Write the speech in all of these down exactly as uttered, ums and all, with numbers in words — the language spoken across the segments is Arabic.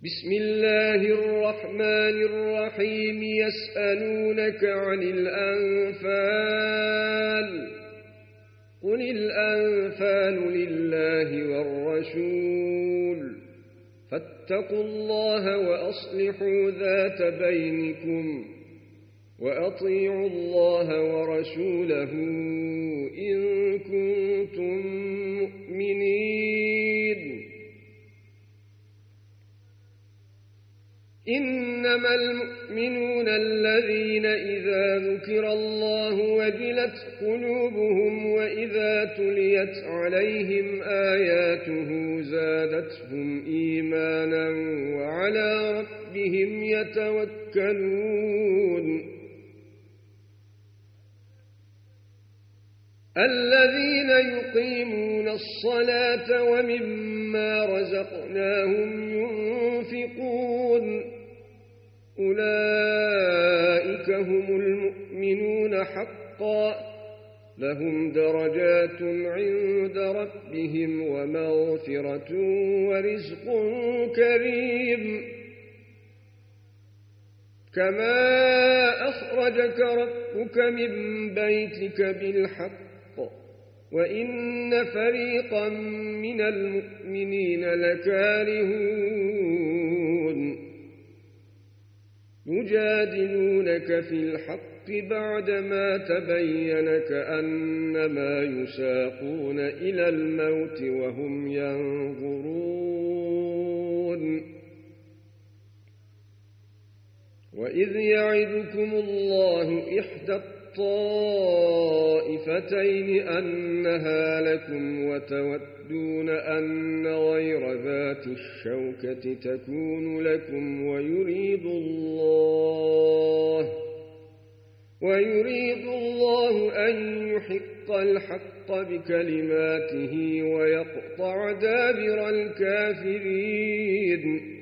بسم الله الرحمن الرحيم يسألونك عن الأنفال قل الأنفال لله والرسول فاتقوا الله وأصلحوا ذات بينكم وأطيعوا الله ورسوله إن كنتم مؤمنين إنما المؤمنون الذين إذا ذكر الله وجلت قلوبهم وإذا تليت عليهم آياته زادتهم إيمانا وعلى ربهم يتوكلون الذين يقيمون الصلاة ومما رزقناهم ينفقون أولئك هم المؤمنون حقا لهم درجات عند ربهم ومغفرة ورزق كريم كما أخرجك ربك من بيتك بالحق وإن فريقا من المؤمنين لكارهون يجادلونك في الحق بعدما تبين كأنما يساقون إلى الموت وهم ينظرون وإذ يعدكم الله إحدى الطائفتين أنها لكم وتودون أن غير ذات الشوكة تكون لكم ويريد الله ويريد الله أن يحق الحق بكلماته ويقطع دابر الكافرين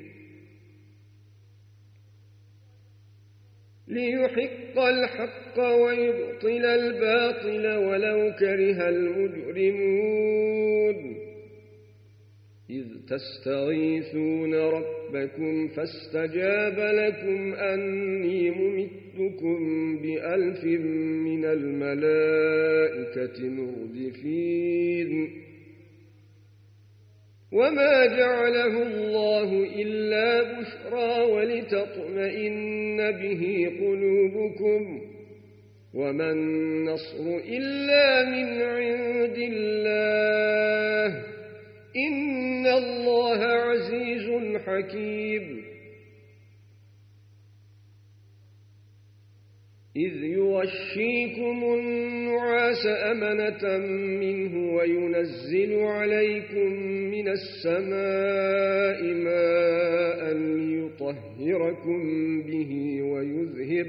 ليحق الحق ويبطل الباطل ولو كره المجرمون إذ تستغيثون ربكم فاستجاب لكم أني ممدكم بألف من الملائكة مردفين وما جعله الله إلا بشرى ولتطمئن به قلوبكم وما النصر إلا من عند الله إن الله عزيز حكيم إذ يغشيكم النعاس أمنة منه وينزل عليكم من السماء ماء ليطهركم به ويذهب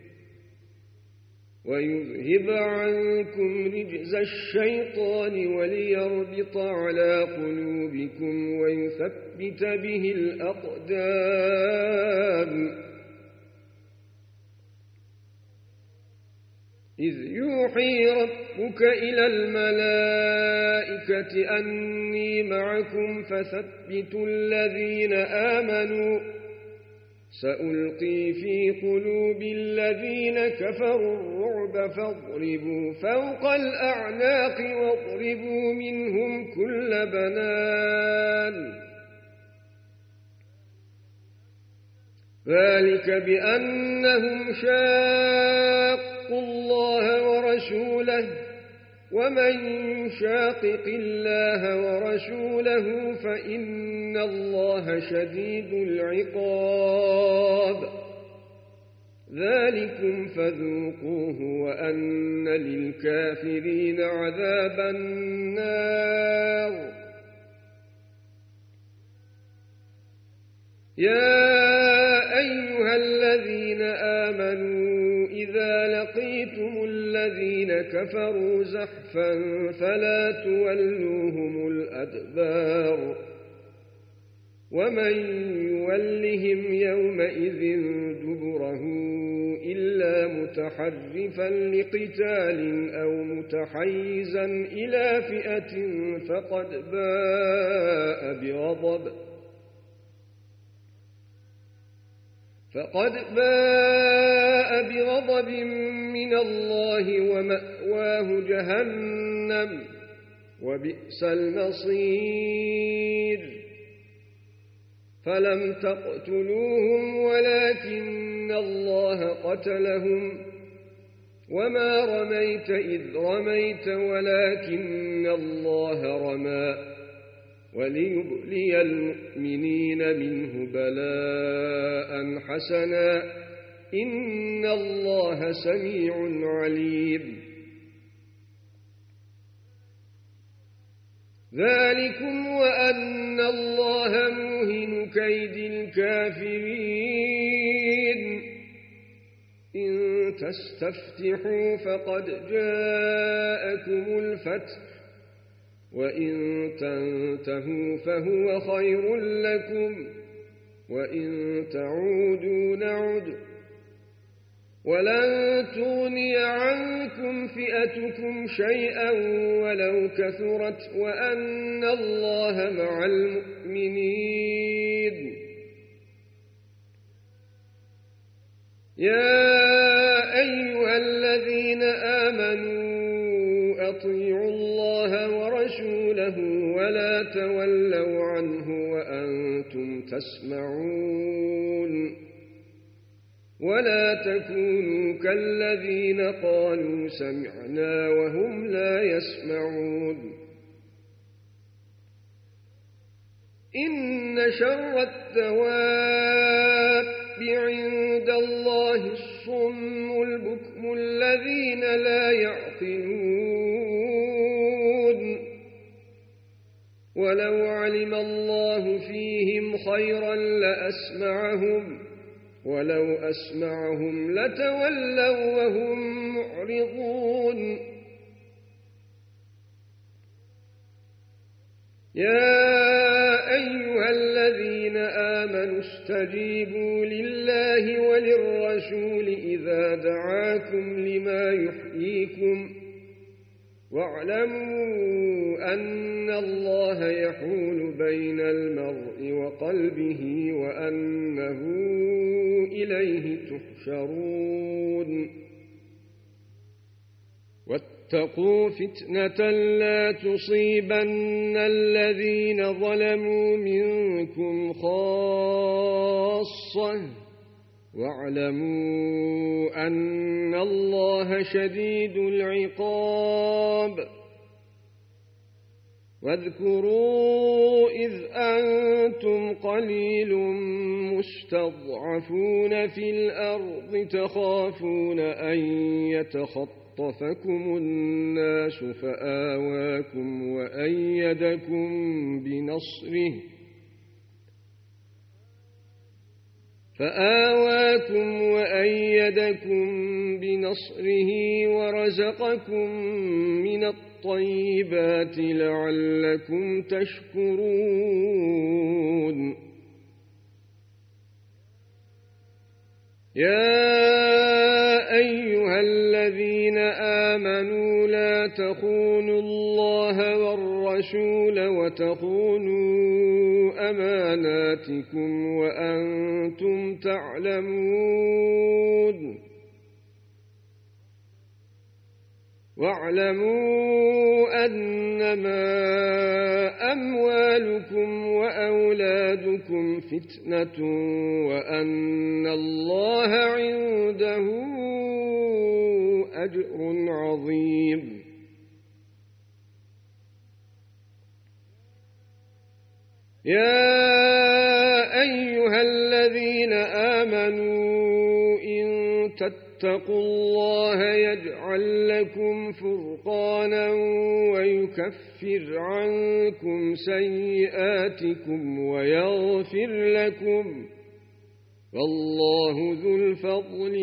ويذهب عنكم رجز الشيطان وليربط على قلوبكم ويثبت به الأقدام إذ يوحي ربك إلى الملائكة أني معكم فثبتوا الذين آمنوا سألقي في قلوب الذين كفروا الرعب فاضربوا فوق الأعناق واضربوا منهم كل بنان ذلك بأنهم شاقوا الله ورسوله ومن يشاقق الله ورسوله فإن الله شديد العقاب ذلكم فذوقوه وأن للكافرين عذاب النار يا أيها الذين آمنوا إذا لقيتم الذين كفروا زحفا فلا تولوهم الأدبار ومن يولهم يومئذ دبره إلا متحرفا لقتال أو متحيزا إلى فئة فقد باء بغضب فقد باء بغضب من الله ومأواه جهنم وبئس المصير فلم تقتلوهم ولكن الله قتلهم وما رميت إذ رميت ولكن الله رمى وليبلي المؤمنين منه بلاء حسنا إن الله سميع عليم ذلكم وأن الله موهن كيد الكافرين إن تستفتحوا فقد جاءكم الفتح وإن تنتهوا فهو خير لكم وإن تعودوا نعد ولن تغني عنكم فئتكم شيئا ولو كثرت وأن الله مع المؤمنين يا أيها الذين آمنوا أطيعوا الله ورسوله ولا تولوا عنه وأنتم تسمعون ولا تكونوا كالذين قالوا سمعنا وهم لا يسمعون إن شر الدواب عند الله الصم البكم الذين لا يعقلون ولو علم الله فيهم خيرا لأسمعهم ولو أسمعهم لتولوا وهم معرضون يا أيها الذين آمنوا استجيبوا لله وللرسول إذا دعاكم لما يحييكم واعلموا أن الله يحول بين المرء وقلبه وأنه إليه تحشرون واتقوا فتنة لا تصيبن الذين ظلموا منكم خاصة واعلموا أن الله شديد العقاب واذكروا إذ أنتم قليل مستضعفون في الأرض تخافون أن يتخطفكم الناس فآواكم وأيدكم بنصره فآواكم وأيدكم بنصره ورزقكم من الطيبات لعلكم تشكرون يا أيها الذين آمنوا لا تخونوا الله والرسول وتخونوا أماناتكم وأنتم تعلمون واعلموا أنما أموالكم وأولادكم فتنة وأن الله عنده أجر عظيم يا أيها الذين آمنوا إن تتقوا الله يجعل لكم فرقانا ويكفر عنكم سيئاتكم ويغفر لكم والله ذو الفضل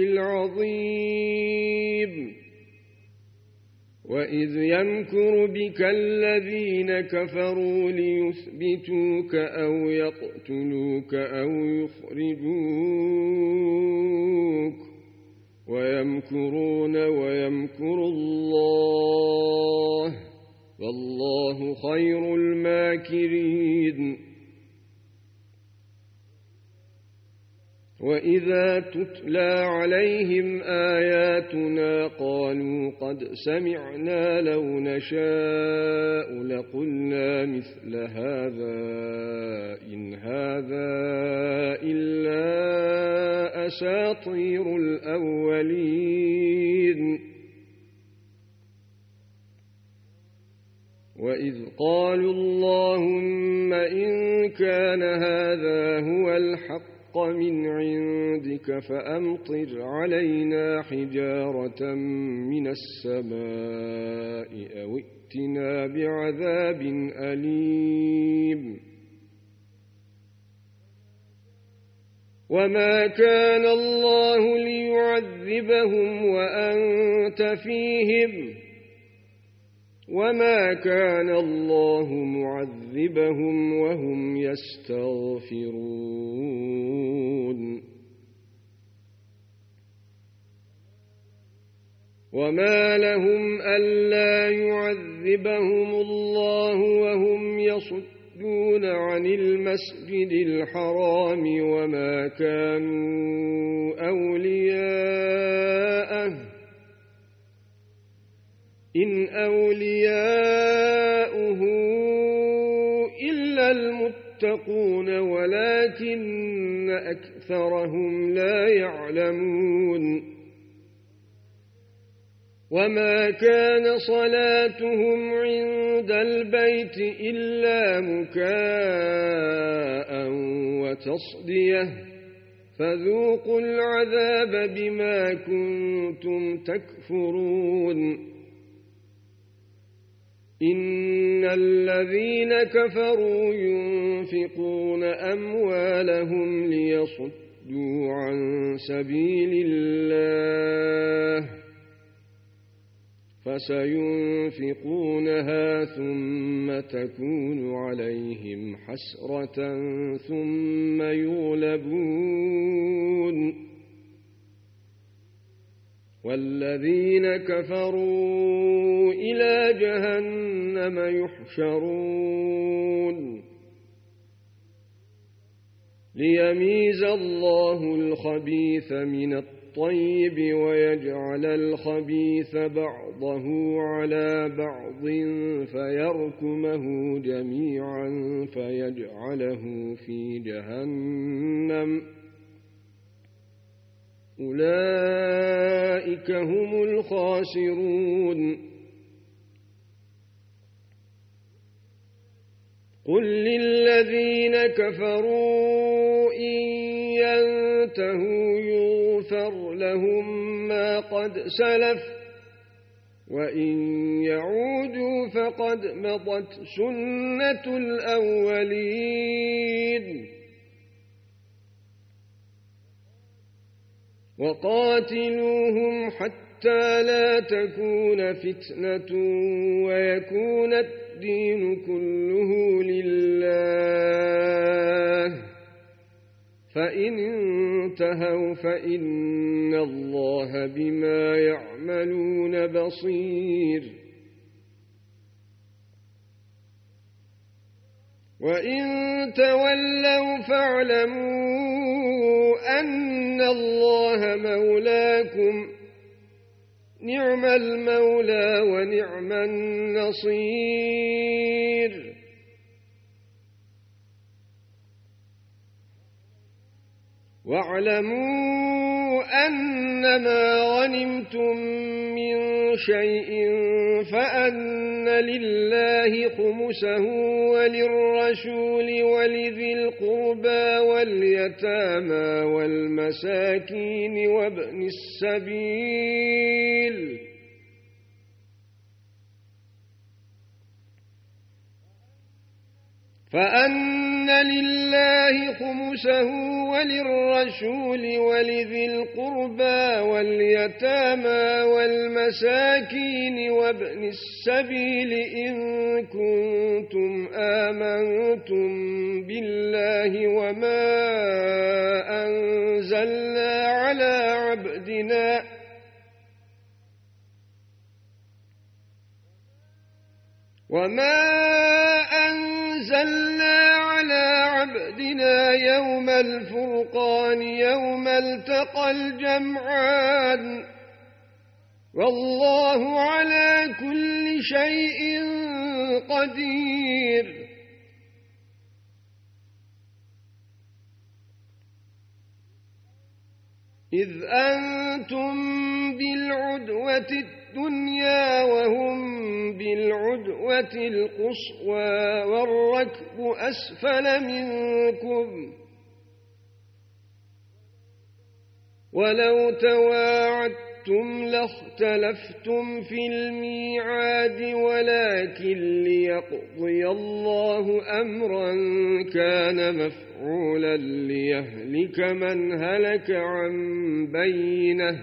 العظيم وإذ يمكر بك الذين كفروا ليثبتوك أو يقتلوك أو يخرجوك ويمكرون ويمكر الله والله خير الماكرين وإذا تتلى عليهم آياتنا قالوا قد سمعنا لو نشاء لقلنا مثل هذا إن هذا إلا أساطير الأولين وإذ قالوا اللهم إن كان هذا هو الحق من عندك فأمطر علينا حجارة من السماء أو ائتنا بعذاب أليم وما كان الله ليعذبهم وأنت فيهم وما كان الله معذبهم وهم يستغفرون وما لهم ألا يعذبهم الله وهم يصدون عن المسجد الحرام وما كانوا أولياءه إن أولياؤه إلا المتقون ولكن أكثرهم لا يعلمون وما كان صلاتهم عند البيت إلا مكاء وتصدية فذوقوا العذاب بما كنتم تكفرون إن الذين كفروا ينفقون أموالهم ليصدوا عن سبيل الله فسينفقونها ثم تكون عليهم حسرة ثم يغلبون والذين كفروا إلى جهنم يحشرون ليميز الله الخبيث من الطيب ويجعل الخبيث بعضه على بعض فيركمه جميعا فيجعله في جهنم أولئك هم الخاسرون قل للذين كفروا إن ينتهوا يغفر لهم ما قد سلف وإن يعودوا فقد مضت سنة الأولين وقاتلوهم حتى لا تكون فتنة ويكون الدين كله لله فإن انتهوا فإن الله بما يعملون بصير وإن تولوا فاعلموا أن الله مولاكم نعم المولى ونعم النصير واعلموا أنما غنمتم من شيء فأن لله خمسه وللرسول ولذي القربى واليتامى والمساكين وابن السبيل فأن لله خمسه وللرسول ولذي القربى واليتامى والمساكين وابن السبيل إن كنتم آمنتم بالله وما أنزلنا على عبدنا وما أنزلنا على عبدنا علينا يوم الفرقان يوم التقى الجمعان والله على كل شيء قدير. إذ أنتم بالعدوة الدنيا وهم بالعدوة القصوى والركب أسفل منكم ولو تواعدتم لاختلفتم في الميعاد ولكن ليقضي الله أمرا كان مفعولا ليهلك من هلك عن بينه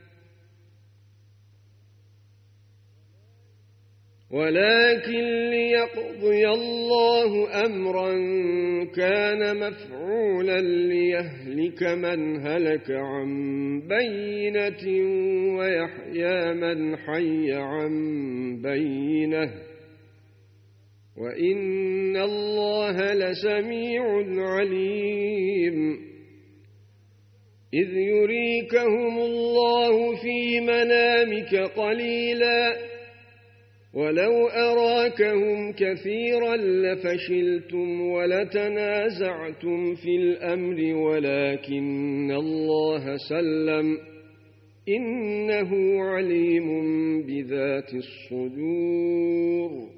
ولكن ليقضي الله أمرا كان مفعولا ليهلك من هلك عن بينة ويحيى من حي عن بينة وإن الله لسميع عليم. إذ يريكهم الله في منامك قليلا ولو أراكهم كثيرا لفشلتم ولتنازعتم في الأمر ولكن الله سلم إنه عليم بذات الصدور.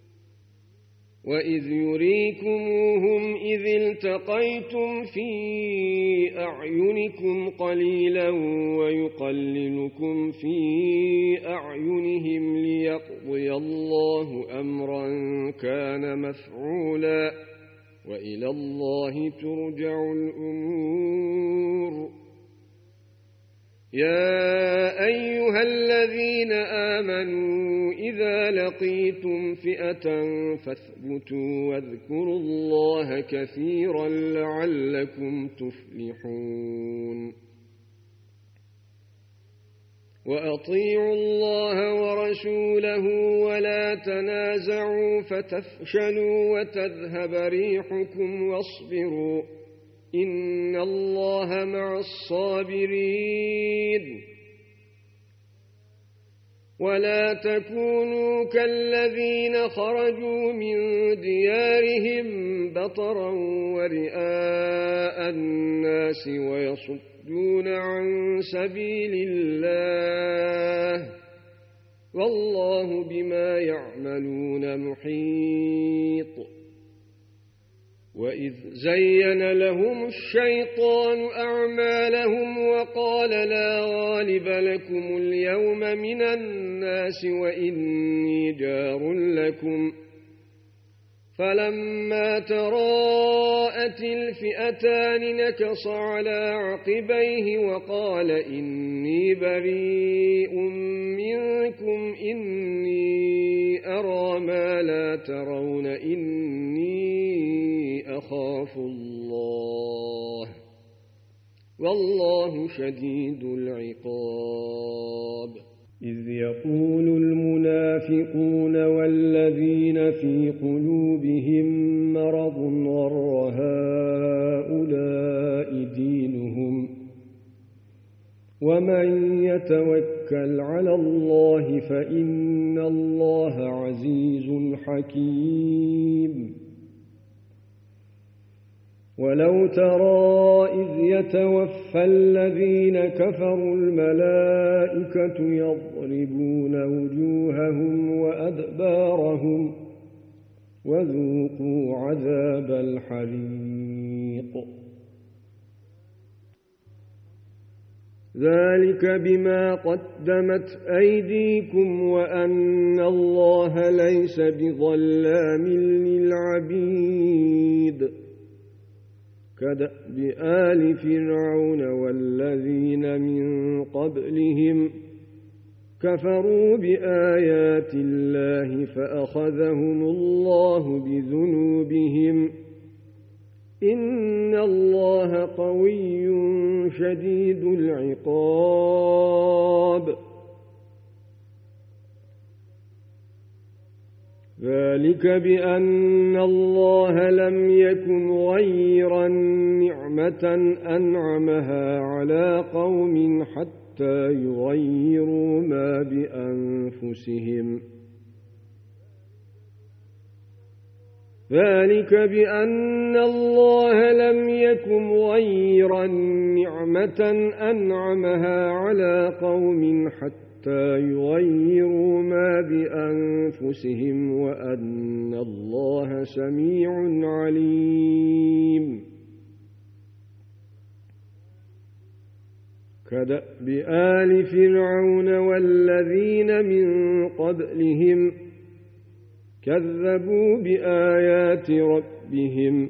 وإذ يريكموهم إذ التقيتم في أعينكم قليلا ويقللكم في أعينهم ليقضي الله أمرا كان مفعولا وإلى الله ترجع الأمور. يا أيها الذين آمنوا إذا لقيتم فئة فاثبتوا واذكروا الله كثيرا لعلكم تفلحون. وأطيعوا الله ورسوله ولا تنازعوا فتفشلوا وتذهب ريحكم واصبروا إن الله مع الصابرين. ولا تكونوا كالذين خرجوا من ديارهم بطرا ورئاء الناس ويصدون عن سبيل الله والله بما يعملون محيط. وإذ زين لهم الشيطان أعمالهم وقال لا غالب لكم اليوم من الناس وإني جار لكم فلما تراءت الفئتان نكص على عقبيه وقال إني بريء منكم إني أرى ما لا ترون إني أخاف الله والله شديد العقاب. إذ يقول المنافقون والذين في قلوبهم مرض غر هؤلاء دينهم ومن يتوكل على الله فإن الله عزيز حكيم. ولو ترى إذ يتوفى الذين كفروا الملائكة يضربون وجوههم وأدبارهم وذوقوا عذاب الحريق. ذلك بما قدمت أيديكم وأن الله ليس بظلام للعبيد. كدأب آل فرعون والذين من قبلهم كفروا بآيات الله فأخذهم الله بذنوبهم إن الله قوي شديد العقاب. ذلك بأن الله لم يكن غير نعمة أنعمها على قوم حتى يغيروا ما بأنفسهم ذلك بأن الله لم يكن غير نعمة أنعمها على قوم حتى يغيروا ما بأنفسهم وأن الله سميع عليم كدأب آل فرعون والذين من قبلهم كذبوا بآيات ربهم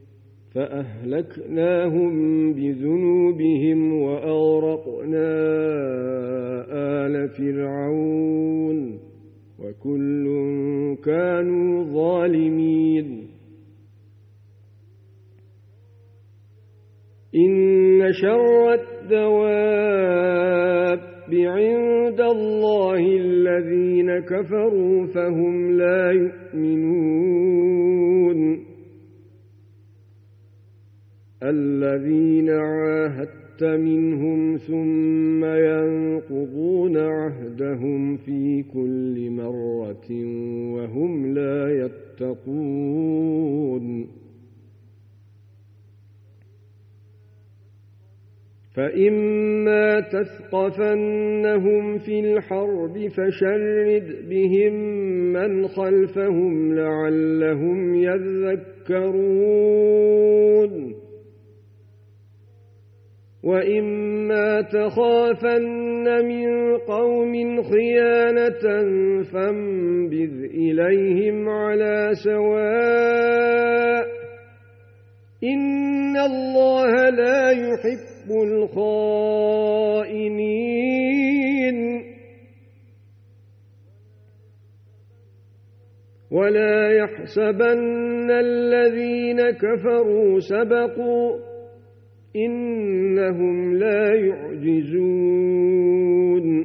فأهلكناهم بذنوبهم وأغرقنا آل فرعون وكل كانوا ظالمين إن شر الدواب عند الله الذين كفروا فهم لا يؤمنون الذين عاهدت منهم ثم ينقضون عهدهم في كل مرة وهم لا يتقون فإما تثقفنهم في الحرب فشرد بهم من خلفهم لعلهم يذكرون وإما تخافن من قوم خيانة فانبذ إليهم على سواء إن الله لا يحب الخائنين ولا يحسبن الذين كفروا سبقوا إنهم لا يعجزون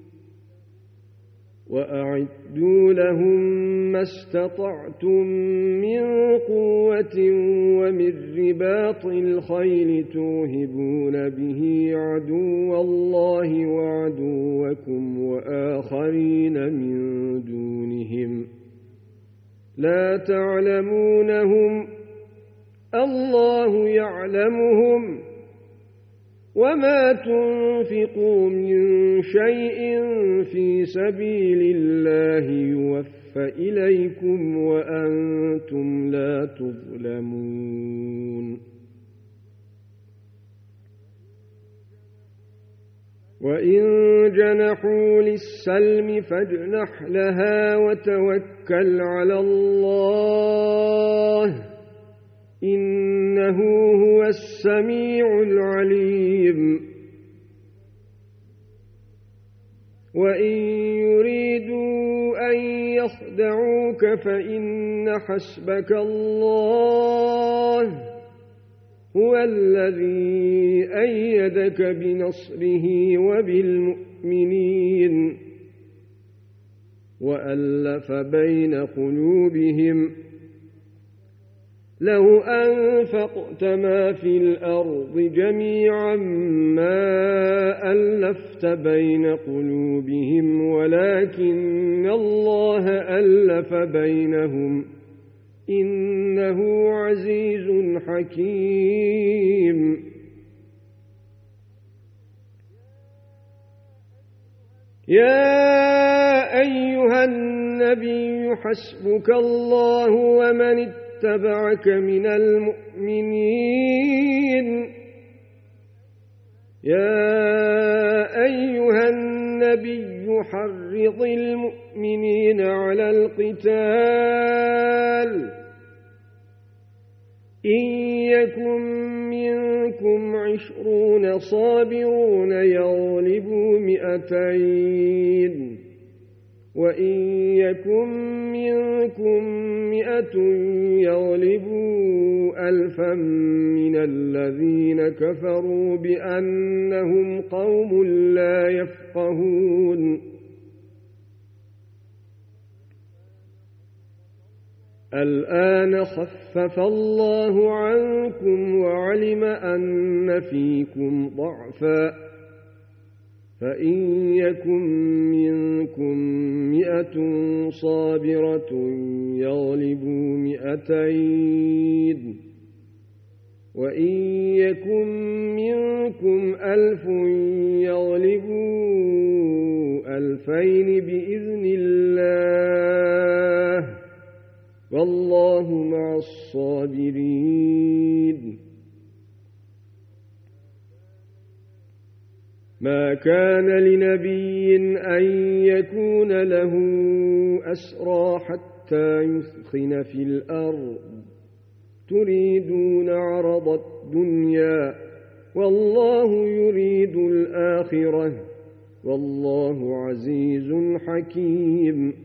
وأعدوا لهم ما استطعتم من قوة ومن رباط الخيل توهبون به عدو الله وعدوكم وآخرين من دونهم لا تعلمونهم الله يعلمهم وما تنفقوا من شيء في سبيل الله يوفى إليكم وأنتم لا تظلمون وإن جنحوا للسلم فاجنح لها وتوكل على الله إنه هو السميع العليم وإن يريدوا أن يخدعوك فإن حسبك الله هو الذي أيدك بنصره وبالمؤمنين وألف بين قلوبهم لو أنفقت ما في الأرض جميعا ما ألفت بين قلوبهم ولكن الله ألف بينهم إنه عزيز حكيم يا أيها النبي حسبك الله ومن اتبعك من المؤمنين يا أيها النبي حرض المؤمنين على القتال إن يكن منكم عشرون صابرون يغلبوا مئتين وإن يكن منكم مئة يغلبوا ألفا من الذين كفروا بأنهم قوم لا يفقهون الآن خفف الله عنكم وعلم أن فيكم ضعفا فإن يكن منكم مئة صابرة يغلبوا مئتين وإن يكن منكم ألف يغلبوا ألفين بإذن الله والله مع الصابرين. ما كان لنبي أن يكون له أسرى حتى يثخن في الأرض تريدون عرض الدنيا والله يريد الآخرة والله عزيز حكيم.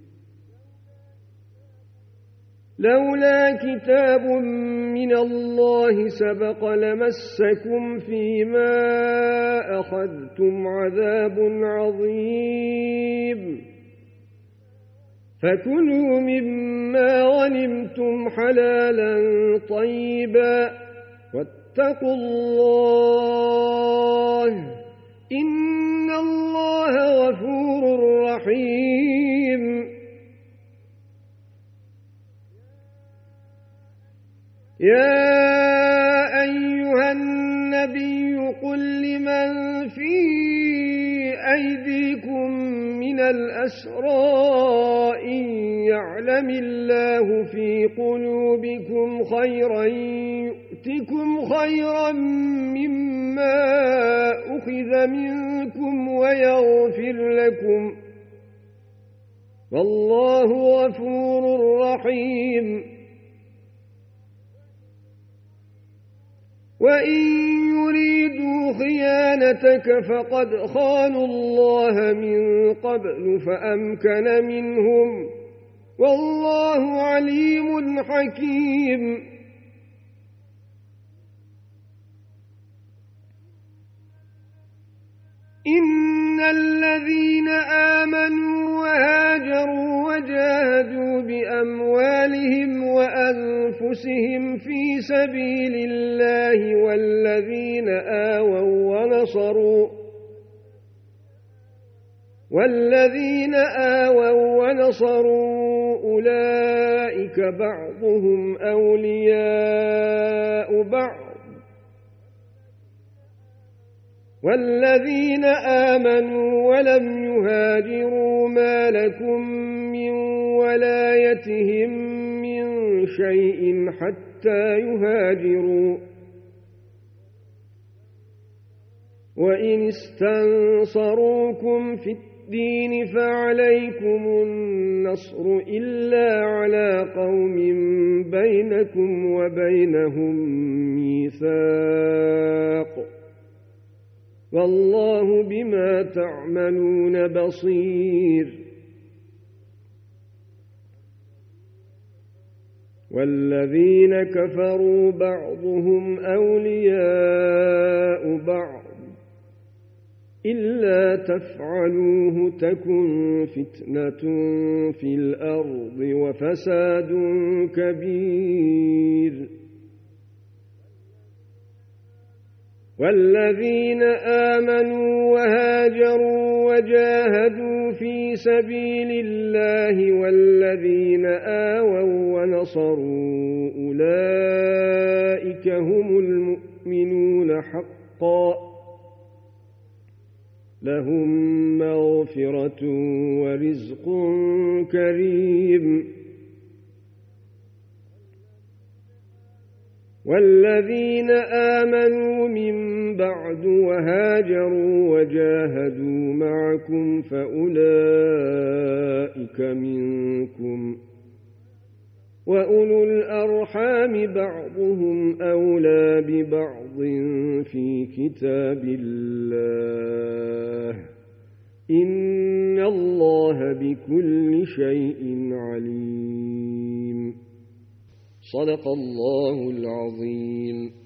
لولا كتاب من الله سبق لمسكم فيما أخذتم عذاب عظيم فكلوا مما غنمتم حلالا طيبا واتقوا الله إن الله غفور رحيم. يا أيها النبي قل لمن في أيديكم من الأسرى إن يعلم الله في قلوبكم خيرا يؤتكم خيرا مما أخذ منكم ويغفر لكم والله غفور رحيم. وإن يريدوا خيانتك فقد خانوا الله من قبل فأمكن منهم والله عليم حكيم. إن الذين آمنوا وهاجروا وجاهدوا بأموالهم وأنفسهم في سبيل الله والذين آووا ونصروا والذين آووا ونصروا أولئك بعضهم أولياء بعض والذين آمنوا ولم يهاجروا ما لكم من ولايتهم من شيء حتى يهاجروا وإن استنصروكم في الدين فعليكم النصر إلا على قوم بينكم وبينهم ميثاق والله بما تعملون بصير. والذين كفروا بعضهم أولياء بعض إلا تفعلوه تكن فتنة في الأرض وفساد كبير. والذين آمنوا وهاجروا وجاهدوا في سبيل الله والذين آووا ونصروا أولئك هم المؤمنون حقا لهم مغفرة ورزق كريم. والذين آمنوا من بعد وهاجروا وجاهدوا معكم فأولئك منكم وأولو الأرحام بعضهم أولى ببعض في كتاب الله إن الله بكل شيء عليم. صدق الله العظيم.